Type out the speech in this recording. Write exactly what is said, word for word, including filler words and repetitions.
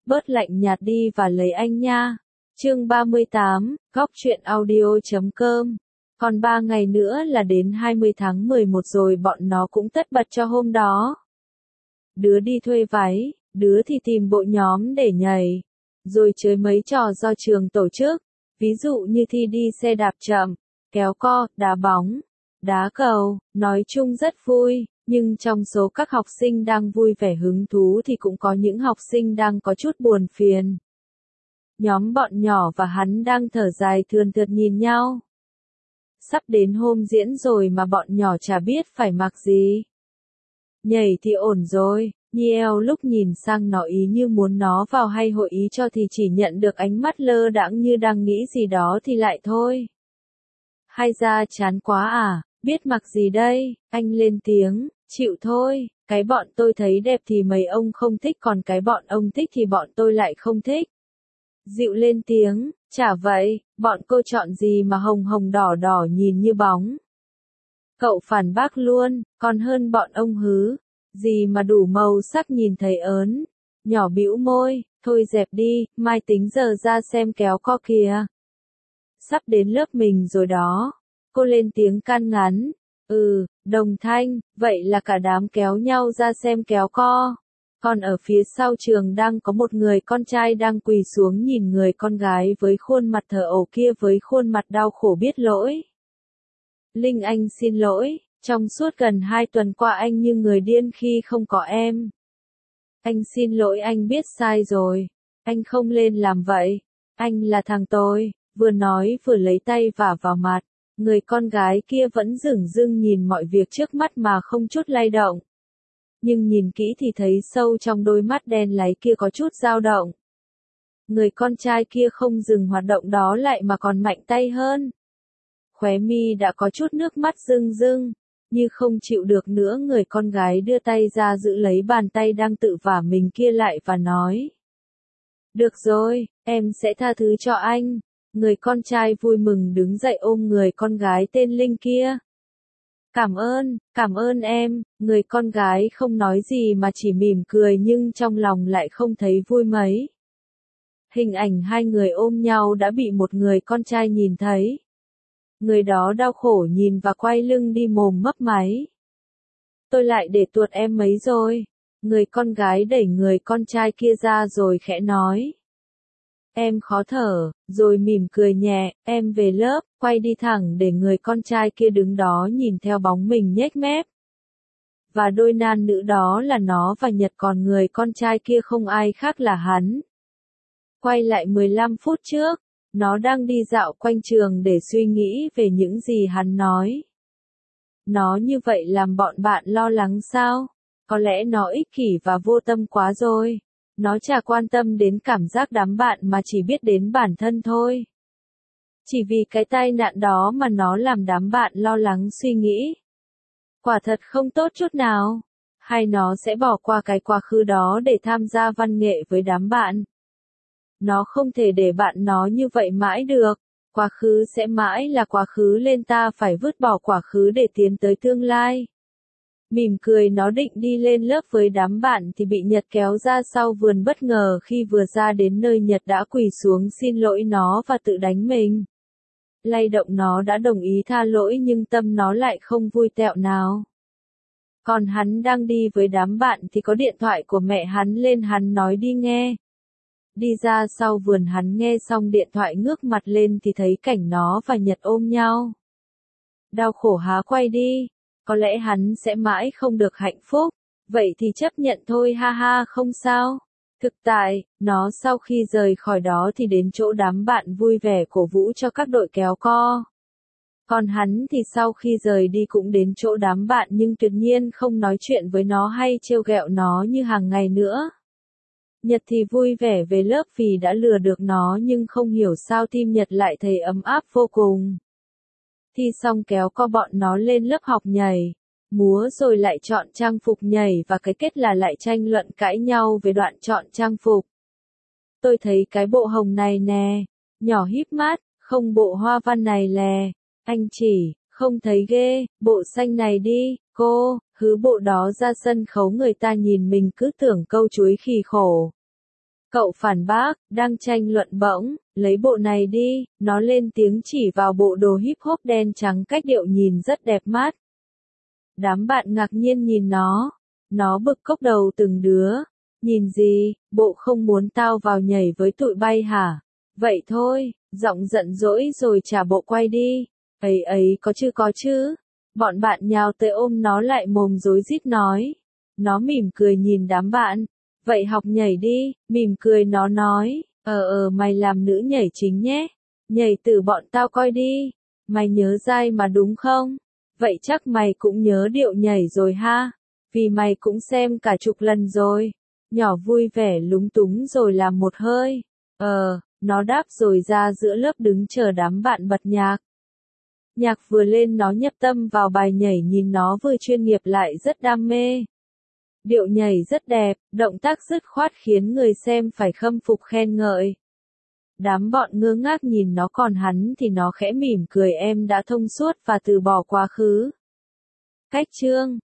bớt lạnh nhạt đi và lấy anh nha. Chương ba mươi tám, góc truyện audio chấm com. Còn ba ngày nữa là đến hai mươi tháng mười một rồi, bọn nó cũng tất bật cho hôm đó. Đứa đi thuê váy, đứa thì tìm bộ nhóm để nhảy, rồi chơi mấy trò do trường tổ chức, ví dụ như thi đi xe đạp chậm, kéo co, đá bóng, đá cầu, nói chung rất vui. Nhưng trong số các học sinh đang vui vẻ hứng thú thì cũng có những học sinh đang có chút buồn phiền. Nhóm bọn nhỏ và hắn đang thở dài thườn thượt nhìn nhau. Sắp đến hôm diễn rồi mà bọn nhỏ chả biết phải mặc gì. Nhảy thì ổn rồi, Niel lúc nhìn sang nó ý như muốn nó vào hay hội ý cho thì chỉ nhận được ánh mắt lơ đãng như đang nghĩ gì đó thì lại thôi. Hay ra chán quá à, biết mặc gì đây, anh lên tiếng. Chịu thôi, cái bọn tôi thấy đẹp thì mấy ông không thích, còn cái bọn ông thích thì bọn tôi lại không thích. Dịu lên tiếng, chả vậy, bọn cô chọn gì mà hồng hồng đỏ đỏ nhìn như bóng. Cậu phản bác luôn, còn hơn bọn ông hứ, gì mà đủ màu sắc nhìn thấy ớn. Nhỏ bĩu môi, thôi dẹp đi, mai tính giờ ra xem kéo co kìa. Sắp đến lớp mình rồi đó, cô lên tiếng can ngắn. Ừ, đồng thanh, vậy là cả đám kéo nhau ra xem kéo co. Còn ở phía sau trường đang có một người con trai đang quỳ xuống nhìn người con gái với khuôn mặt thờ ổ kia với khuôn mặt đau khổ biết lỗi. Linh anh xin lỗi, trong suốt gần hai tuần qua anh như người điên khi không có em. Anh xin lỗi, anh biết sai rồi, anh không lên làm vậy, anh là thằng tôi, vừa nói vừa lấy tay vả vào mặt. Người con gái kia vẫn dửng dưng nhìn mọi việc trước mắt mà không chút lay động. Nhưng nhìn kỹ thì thấy sâu trong đôi mắt đen láy kia có chút dao động. Người con trai kia không dừng hoạt động đó lại mà còn mạnh tay hơn. Khóe mi đã có chút nước mắt rưng rưng, như không chịu được nữa, người con gái đưa tay ra giữ lấy bàn tay đang tự vả mình kia lại và nói. Được rồi, em sẽ tha thứ cho anh. Người con trai vui mừng đứng dậy ôm người con gái tên Linh kia. Cảm ơn, cảm ơn em, người con gái không nói gì mà chỉ mỉm cười nhưng trong lòng lại không thấy vui mấy. Hình ảnh hai người ôm nhau đã bị một người con trai nhìn thấy. Người đó đau khổ nhìn và quay lưng đi mồm mấp máy. Tôi lại để tuột em mấy rồi. Người con gái đẩy người con trai kia ra rồi khẽ nói. Em khó thở, rồi mỉm cười nhẹ, em về lớp, quay đi thẳng để người con trai kia đứng đó nhìn theo bóng mình nhếch mép. Và đôi nam nữ đó là nó và Nhật, còn người con trai kia không ai khác là hắn. Quay lại mười lăm phút trước, nó đang đi dạo quanh trường để suy nghĩ về những gì hắn nói. Nó như vậy làm bọn bạn lo lắng sao? Có lẽ nó ích kỷ và vô tâm quá rồi. Nó chả quan tâm đến cảm giác đám bạn mà chỉ biết đến bản thân thôi. Chỉ vì cái tai nạn đó mà nó làm đám bạn lo lắng suy nghĩ. Quả thật không tốt chút nào. Hay nó sẽ bỏ qua cái quá khứ đó để tham gia văn nghệ với đám bạn. Nó không thể để bạn nó như vậy mãi được. Quá khứ sẽ mãi là quá khứ, nên ta phải vứt bỏ quá khứ để tiến tới tương lai. Mỉm cười nó định đi lên lớp với đám bạn thì bị Nhật kéo ra sau vườn bất ngờ. Khi vừa ra đến nơi, Nhật đã quỳ xuống xin lỗi nó và tự đánh mình. Lay động nó đã đồng ý tha lỗi nhưng tâm nó lại không vui tẹo nào. Còn hắn đang đi với đám bạn thì có điện thoại của mẹ hắn lên, hắn nói đi nghe. Đi ra sau vườn, hắn nghe xong điện thoại ngước mặt lên thì thấy cảnh nó và Nhật ôm nhau. Đau khổ há quay đi. Có lẽ hắn sẽ mãi không được hạnh phúc, vậy thì chấp nhận thôi, ha ha, không sao. Thực tại, nó sau khi rời khỏi đó thì đến chỗ đám bạn vui vẻ cổ vũ cho các đội kéo co. Còn hắn thì sau khi rời đi cũng đến chỗ đám bạn nhưng tuyệt nhiên không nói chuyện với nó hay trêu ghẹo nó như hàng ngày nữa. Nhật thì vui vẻ về lớp vì đã lừa được nó, nhưng không hiểu sao tim Nhật lại thấy ấm áp vô cùng. Thi xong kéo co, bọn nó lên lớp học nhảy, múa rồi lại chọn trang phục nhảy và cái kết là lại tranh luận cãi nhau về đoạn chọn trang phục. Tôi thấy cái bộ hồng này nè, nhỏ híp mắt, không bộ hoa văn này lè, anh chỉ, không thấy ghê, bộ xanh này đi, cô, hứ bộ đó ra sân khấu người ta nhìn mình cứ tưởng câu chuối khỉ khổ. Cậu phản bác, đang tranh luận bỗng, lấy bộ này đi, nó lên tiếng chỉ vào bộ đồ hip hop đen trắng cách điệu nhìn rất đẹp mắt. Đám bạn ngạc nhiên nhìn nó, nó bực cốc đầu từng đứa, nhìn gì, bộ không muốn tao vào nhảy với tụi bay hả? Vậy thôi, giọng giận dỗi rồi trả bộ quay đi, ấy ấy có chứ có chứ, bọn bạn nhào tới ôm nó lại mồm rối rít nói, nó mỉm cười nhìn đám bạn. Vậy học nhảy đi, mỉm cười nó nói, ờ ờ mày làm nữ nhảy chính nhé, nhảy từ bọn tao coi đi, mày nhớ dai mà đúng không? Vậy chắc mày cũng nhớ điệu nhảy rồi ha, vì mày cũng xem cả chục lần rồi. Nhỏ vui vẻ lúng túng rồi làm một hơi, ờ, nó đáp rồi ra giữa lớp đứng chờ đám bạn bật nhạc. Nhạc vừa lên nó nhập tâm vào bài nhảy nhìn nó vừa chuyên nghiệp lại rất đam mê. Điệu nhảy rất đẹp, động tác dứt khoát khiến người xem phải khâm phục khen ngợi. Đám bọn ngơ ngác nhìn nó còn hắn thì nó khẽ mỉm cười em đã thông suốt và từ bỏ quá khứ. Cách chương